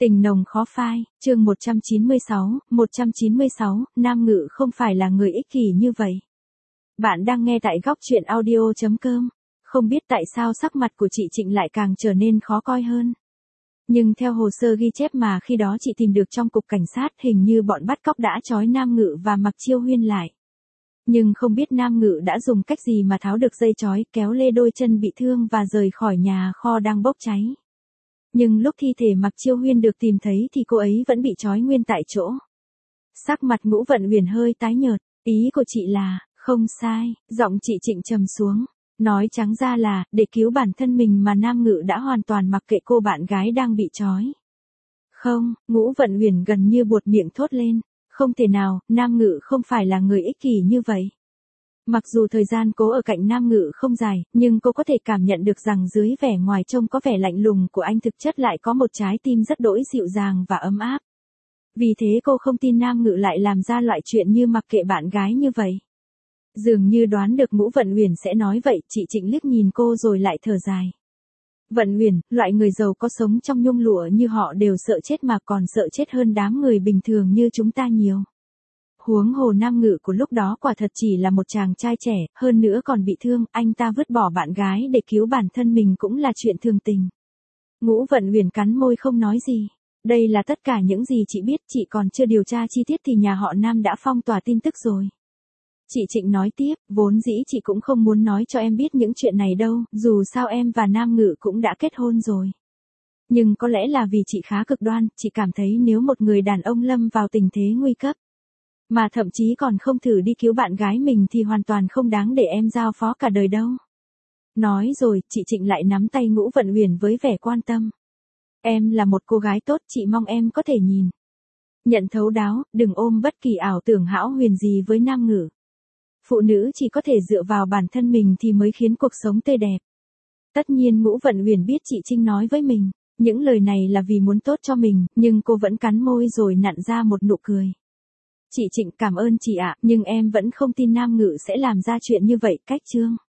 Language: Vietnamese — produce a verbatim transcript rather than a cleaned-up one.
Tình nồng khó phai, chương một trăm chín mươi sáu, một trăm chín mươi sáu, Nam Ngự không phải là người ích kỷ như vậy. Bạn đang nghe tại góc truyện audio chấm com. Không biết tại sao sắc mặt của chị Trịnh lại càng trở nên khó coi hơn. Nhưng theo hồ sơ ghi chép mà khi đó chị tìm được trong cục cảnh sát, hình như bọn bắt cóc đã trói Nam Ngự và Mạc Chiêu Huyên lại. Nhưng không biết Nam Ngự đã dùng cách gì mà tháo được dây trói, kéo lê đôi chân bị thương và rời khỏi nhà kho đang bốc cháy. Nhưng lúc thi thể Mạc Chiêu Huyên được tìm thấy thì cô ấy vẫn bị trói nguyên tại chỗ. Sắc mặt Ngũ Vận Uyển hơi tái nhợt, ý của chị là, không sai, giọng chị Trịnh trầm xuống. Nói trắng ra là, để cứu bản thân mình mà Nam Ngự đã hoàn toàn mặc kệ cô bạn gái đang bị trói. Không, Ngũ Vận Uyển gần như buột miệng thốt lên. Không thể nào, Nam Ngự không phải là người ích kỷ như vậy. Mặc dù thời gian cô ở cạnh Nam Ngự không dài, nhưng cô có thể cảm nhận được rằng dưới vẻ ngoài trông có vẻ lạnh lùng của anh thực chất lại có một trái tim rất đỗi dịu dàng và ấm áp. Vì thế cô không tin Nam Ngự lại làm ra loại chuyện như mặc kệ bạn gái như vậy. Dường như đoán được Ngũ Vận Uyển sẽ nói vậy, chị Trịnh liếc nhìn cô rồi lại thở dài. Vận Uyển, loại người giàu có sống trong nhung lụa như họ đều sợ chết mà còn sợ chết hơn đám người bình thường như chúng ta nhiều. Huống hồ Nam Ngự của lúc đó quả thật chỉ là một chàng trai trẻ, hơn nữa còn bị thương, anh ta vứt bỏ bạn gái để cứu bản thân mình cũng là chuyện thường tình. Ngũ Vận Uyển cắn môi không nói gì. Đây là tất cả những gì chị biết, chị còn chưa điều tra chi tiết thì nhà họ Nam đã phong tỏa tin tức rồi. Chị Trịnh nói tiếp, vốn dĩ chị cũng không muốn nói cho em biết những chuyện này đâu, dù sao em và Nam Ngự cũng đã kết hôn rồi. Nhưng có lẽ là vì chị khá cực đoan, chị cảm thấy nếu một người đàn ông lâm vào tình thế nguy cấp, mà thậm chí còn không thử đi cứu bạn gái mình thì hoàn toàn không đáng để em giao phó cả đời đâu. Nói rồi, chị Trịnh lại nắm tay Ngũ Vận Uyển với vẻ quan tâm. Em là một cô gái tốt, chị mong em có thể nhìn nhận thấu đáo, đừng ôm bất kỳ ảo tưởng hão huyền gì với Nam Ngự. Phụ nữ chỉ có thể dựa vào bản thân mình thì mới khiến cuộc sống tươi đẹp. Tất nhiên Ngũ Vận Uyển biết chị Trinh nói với mình, những lời này là vì muốn tốt cho mình, nhưng cô vẫn cắn môi rồi nặn ra một nụ cười. Chị Trịnh cảm ơn chị ạ, nhưng em vẫn không tin Nam Ngự sẽ làm ra chuyện như vậy, cách chương.